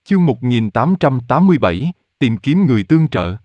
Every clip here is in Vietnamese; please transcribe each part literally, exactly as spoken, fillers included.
Chương một nghìn tám trăm tám mươi bảy, tìm kiếm người tương trợ.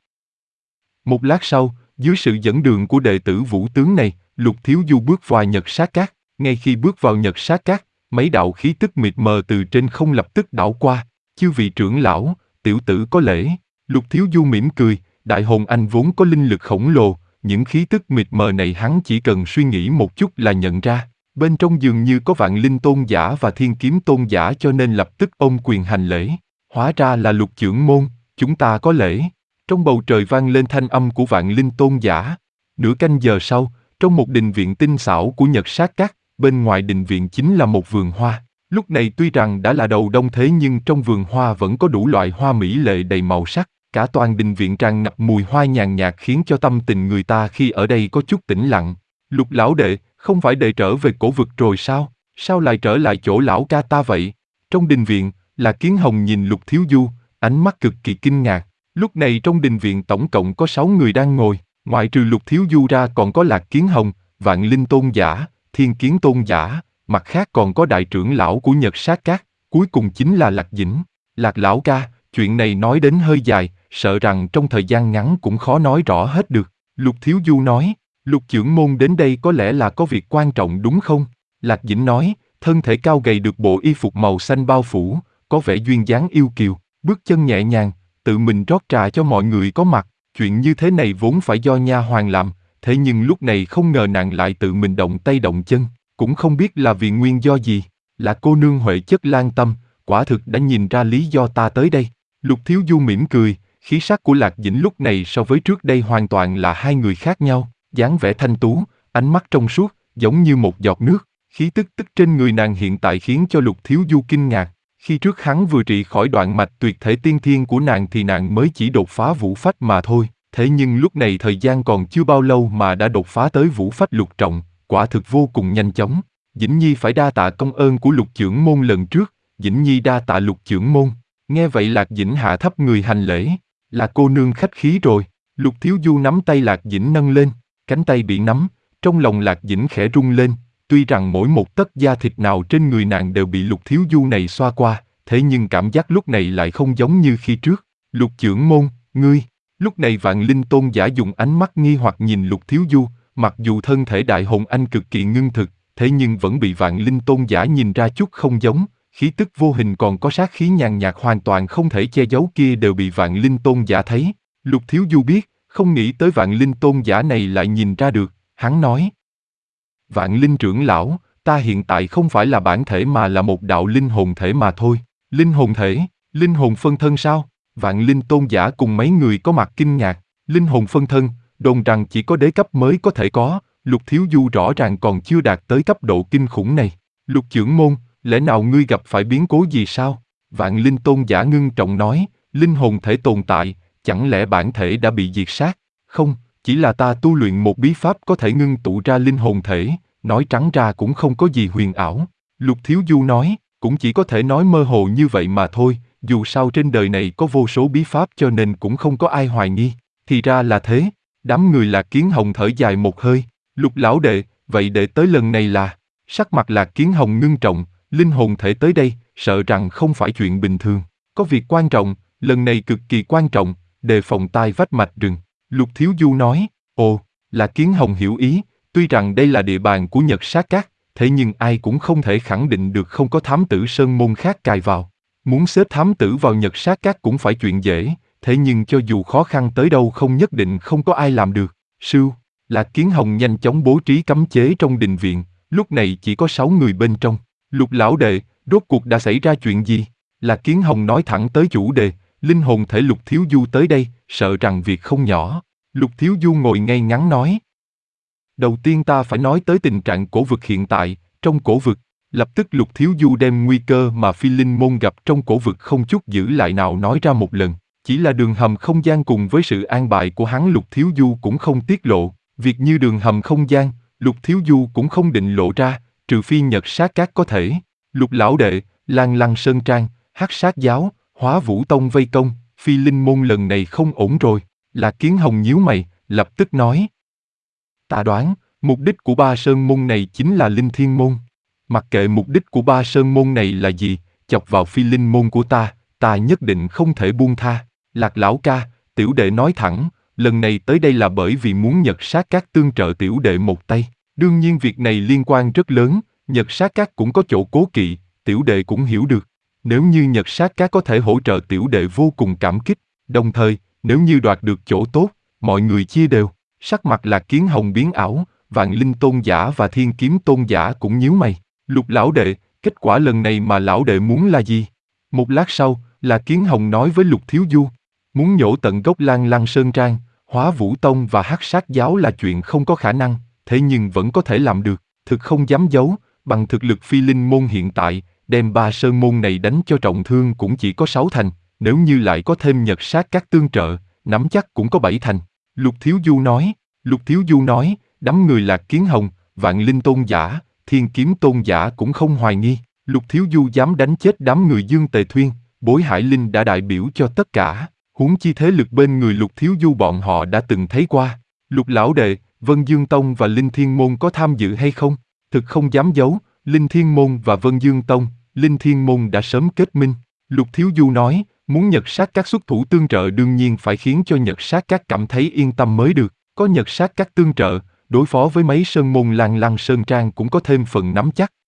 Một lát sau, dưới sự dẫn đường của đệ tử vũ tướng này, Lục Thiếu Du bước vào Nhật Sát Cát. Ngay khi bước vào Nhật Sát Cát, mấy đạo khí tức mịt mờ từ trên không lập tức đảo qua. Chư vị trưởng lão, tiểu tử có lễ. Lục Thiếu Du mỉm cười, đại hồn anh vốn có linh lực khổng lồ, những khí tức mịt mờ này hắn chỉ cần suy nghĩ một chút là nhận ra. Bên trong dường như có Vạn Linh Tôn giả và Thiên Kiếm Tôn giả, cho nên lập tức ôm quyền hành lễ. Hóa ra là Lục trưởng môn, chúng ta có lễ. Trong bầu trời vang lên thanh âm của Vạn Linh Tôn giả. Nửa canh giờ sau, trong một đình viện tinh xảo của Nhật Sát Cát, bên ngoài đình viện chính là một vườn hoa. Lúc này tuy rằng đã là đầu đông thế nhưng trong vườn hoa vẫn có đủ loại hoa mỹ lệ đầy màu sắc. Cả toàn đình viện tràn ngập mùi hoa nhàn nhạt khiến cho tâm tình người ta khi ở đây có chút tĩnh lặng. Lục lão đệ, không phải đệ trở về cổ vực rồi sao? Sao lại trở lại chỗ lão ca ta vậy? Trong đình viện, Lạc Kiến Hồng nhìn Lục Thiếu Du, ánh mắt cực kỳ kinh ngạc. Lúc này trong đình viện tổng cộng có sáu người đang ngồi, ngoại trừ Lục Thiếu Du ra còn có Lạc Kiến Hồng, Vạn Linh Tôn giả, Thiên Kiếm Tôn giả, mặt khác còn có đại trưởng lão của Nhật Sát Cát, cuối cùng chính là Lạc Dĩnh. Lạc lão ca, chuyện này nói đến hơi dài, sợ rằng trong thời gian ngắn cũng khó nói rõ hết được. Lục Thiếu Du nói, Lục trưởng môn đến đây có lẽ là có việc quan trọng đúng không? Lạc Dĩnh nói, thân thể cao gầy được bộ y phục màu xanh bao phủ, có vẻ duyên dáng yêu kiều, bước chân nhẹ nhàng, tự mình rót trà cho mọi người có mặt. Chuyện như thế này vốn phải do nha hoàn làm, thế nhưng lúc này không ngờ nàng lại tự mình động tay động chân, cũng không biết là vì nguyên do gì. Là cô nương Huệ chất Lan Tâm, quả thực đã nhìn ra lý do ta tới đây. Lục Thiếu Du mỉm cười, khí sắc của Lạc Dĩnh lúc này so với trước đây hoàn toàn là hai người khác nhau, dáng vẻ thanh tú, ánh mắt trong suốt, giống như một giọt nước. Khí tức tức trên người nàng hiện tại khiến cho Lục Thiếu Du kinh ngạc. Khi trước hắn vừa trị khỏi đoạn mạch tuyệt thể tiên thiên của nàng thì nàng mới chỉ đột phá vũ phách mà thôi. Thế nhưng lúc này thời gian còn chưa bao lâu mà đã đột phá tới vũ phách lục trọng, quả thực vô cùng nhanh chóng. Dĩnh Nhi phải đa tạ công ơn của Lục trưởng môn lần trước, Dĩnh Nhi đa tạ Lục trưởng môn. Nghe vậy Lạc Dĩnh hạ thấp người hành lễ. Là cô nương khách khí rồi. Lục Thiếu Du nắm tay Lạc Dĩnh nâng lên, cánh tay bị nắm, trong lòng Lạc Dĩnh khẽ rung lên. Tuy rằng mỗi một tấc da thịt nào trên người nàng đều bị Lục Thiếu Du này xoa qua, thế nhưng cảm giác lúc này lại không giống như khi trước. Lục trưởng môn, ngươi. Lúc này Vạn Linh Tôn giả dùng ánh mắt nghi hoặc nhìn Lục Thiếu Du, mặc dù thân thể đại hồn anh cực kỳ ngưng thực, thế nhưng vẫn bị Vạn Linh Tôn giả nhìn ra chút không giống. Khí tức vô hình còn có sát khí nhàn nhạt hoàn toàn không thể che giấu kia đều bị Vạn Linh Tôn giả thấy. Lục Thiếu Du biết, không nghĩ tới Vạn Linh Tôn giả này lại nhìn ra được, hắn nói. Vạn Linh trưởng lão, ta hiện tại không phải là bản thể mà là một đạo linh hồn thể mà thôi. Linh hồn thể, linh hồn phân thân sao? Vạn Linh Tôn giả cùng mấy người có mặt kinh ngạc. Linh hồn phân thân, đồn rằng chỉ có đế cấp mới có thể có, Lục Thiếu Du rõ ràng còn chưa đạt tới cấp độ kinh khủng này. Lục trưởng môn, lẽ nào ngươi gặp phải biến cố gì sao? Vạn Linh Tôn giả ngưng trọng nói, linh hồn thể tồn tại, chẳng lẽ bản thể đã bị diệt sát? Không, chỉ là ta tu luyện một bí pháp có thể ngưng tụ ra linh hồn thể, nói trắng ra cũng không có gì huyền ảo. Lục Thiếu Du nói, cũng chỉ có thể nói mơ hồ như vậy mà thôi, dù sao trên đời này có vô số bí pháp cho nên cũng không có ai hoài nghi. Thì ra là thế, đám người Lạc Kiến Hồng thở dài một hơi, Lục lão đệ, vậy đệ tới lần này là, sắc mặt Lạc Kiến Hồng ngưng trọng, linh hồn thể tới đây, sợ rằng không phải chuyện bình thường, có việc quan trọng, lần này cực kỳ quan trọng, đề phòng tai vách mạch rừng. Lục Thiếu Du nói, ồ, Lạc Kiến Hồng hiểu ý, tuy rằng đây là địa bàn của Nhật Sát Cát, thế nhưng ai cũng không thể khẳng định được không có thám tử sơn môn khác cài vào. Muốn xếp thám tử vào Nhật Sát Cát cũng phải chuyện dễ, thế nhưng cho dù khó khăn tới đâu không nhất định không có ai làm được. Sưu, Lạc Kiến Hồng nhanh chóng bố trí cấm chế trong đình viện, lúc này chỉ có sáu người bên trong. Lục lão đệ, rốt cuộc đã xảy ra chuyện gì? Lạc Kiến Hồng nói thẳng tới chủ đề, linh hồn thể Lục Thiếu Du tới đây, sợ rằng việc không nhỏ. Lục Thiếu Du ngồi ngay ngắn nói. Đầu tiên ta phải nói tới tình trạng cổ vực hiện tại, trong cổ vực. Lập tức Lục Thiếu Du đem nguy cơ mà Phi Linh môn gặp trong cổ vực không chút giữ lại nào nói ra một lần. Chỉ là đường hầm không gian cùng với sự an bài của hắn Lục Thiếu Du cũng không tiết lộ. Việc như đường hầm không gian, Lục Thiếu Du cũng không định lộ ra, trừ phi Nhật Sát Cát có thể. Lục lão đệ, Lan Lăng Sơn Trang, Hắc Sát giáo, Hóa Vũ Tông vây công, Phi Linh môn lần này không ổn rồi. Lạc Kiến Hồng nhíu mày, lập tức nói. Ta đoán, mục đích của ba sơn môn này chính là Linh Thiên môn. Mặc kệ mục đích của ba sơn môn này là gì, chọc vào Phi Linh môn của ta, ta nhất định không thể buông tha. Lạc lão ca, tiểu đệ nói thẳng, lần này tới đây là bởi vì muốn Nhật Sát Các tương trợ tiểu đệ một tay. Đương nhiên việc này liên quan rất lớn, Nhật Sát Các cũng có chỗ cố kỵ, tiểu đệ cũng hiểu được. Nếu như Nhật Sát Các có thể hỗ trợ tiểu đệ vô cùng cảm kích, đồng thời, nếu như đoạt được chỗ tốt, mọi người chia đều. Sắc mặt Lạc Kiến Hồng biến ảo, Vạn Linh Tôn giả và Thiên Kiếm Tôn giả cũng nhíu mày. Lục lão đệ, kết quả lần này mà lão đệ muốn là gì? Một lát sau, Lạc Kiến Hồng nói với Lục Thiếu Du, muốn nhổ tận gốc Lan Lăng Sơn Trang, Hóa Vũ Tông và Hắc Sát Giáo là chuyện không có khả năng, thế nhưng vẫn có thể làm được. Thực không dám giấu, bằng thực lực Phi Linh môn hiện tại, đem ba sơn môn này đánh cho trọng thương cũng chỉ có sáu thành, nếu như lại có thêm Nhật Sát Các tương trợ, nắm chắc cũng có bảy thành. Lục Thiếu Du nói, Lục Thiếu Du nói, đám người Lạc Kiến Hồng, Vạn Linh Tôn giả, Thiên Kiếm Tôn giả cũng không hoài nghi. Lục Thiếu Du dám đánh chết đám người Dương Tề Thuyên, Bối Hải Linh đã đại biểu cho tất cả, huống chi thế lực bên người Lục Thiếu Du bọn họ đã từng thấy qua. Lục lão đệ, Vân Dương Tông và Linh Thiên Môn có tham dự hay không? Thực không dám giấu, Linh Thiên Môn và Vân Dương Tông, Linh Thiên Môn đã sớm kết minh. Lục Thiếu Du nói, muốn Nhật Sát Các xuất thủ tương trợ đương nhiên phải khiến cho Nhật Sát Các cảm thấy yên tâm mới được. Có Nhật Sát Các tương trợ, đối phó với mấy sơn môn Lan Lăng Sơn Trang cũng có thêm phần nắm chắc.